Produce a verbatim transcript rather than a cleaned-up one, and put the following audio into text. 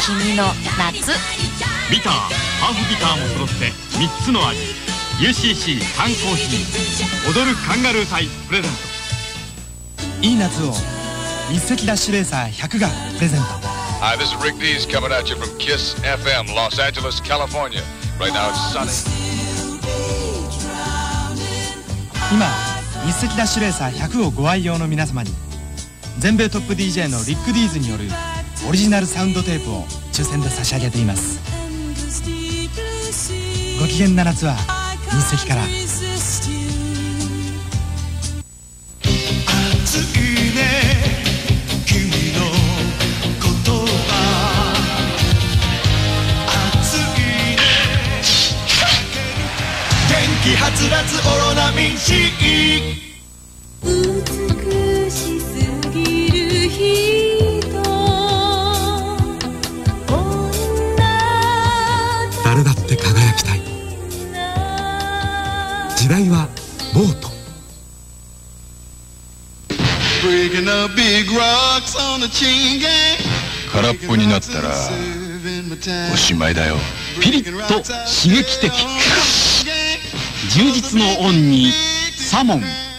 君の夏。 ビター、ハーフビターも揃ってみっつの味。 ユーシーシー 缶コーヒー踊るカンガルー隊プレゼント。 いい夏を日赤ダッシュレーサーひゃくがプレゼント。 Hi, this is Rick Dees coming at you from Kiss エフエム Los Angeles, California. Right now it's sunny. 今日赤ダッシュレーサーひゃくをご愛用の皆様に全米トップ ディージェー のリック・ディーズによるオリジナルサウンドテープを抽選で差し上げています。ご機嫌な夏は日赤から。 はつらつオロナミン C。 美しすぎる人、 誰だって輝きたい。時代はボート。 空っぽになったらおしまいだよ。 ピリッと刺激的、充実のオンにサモン。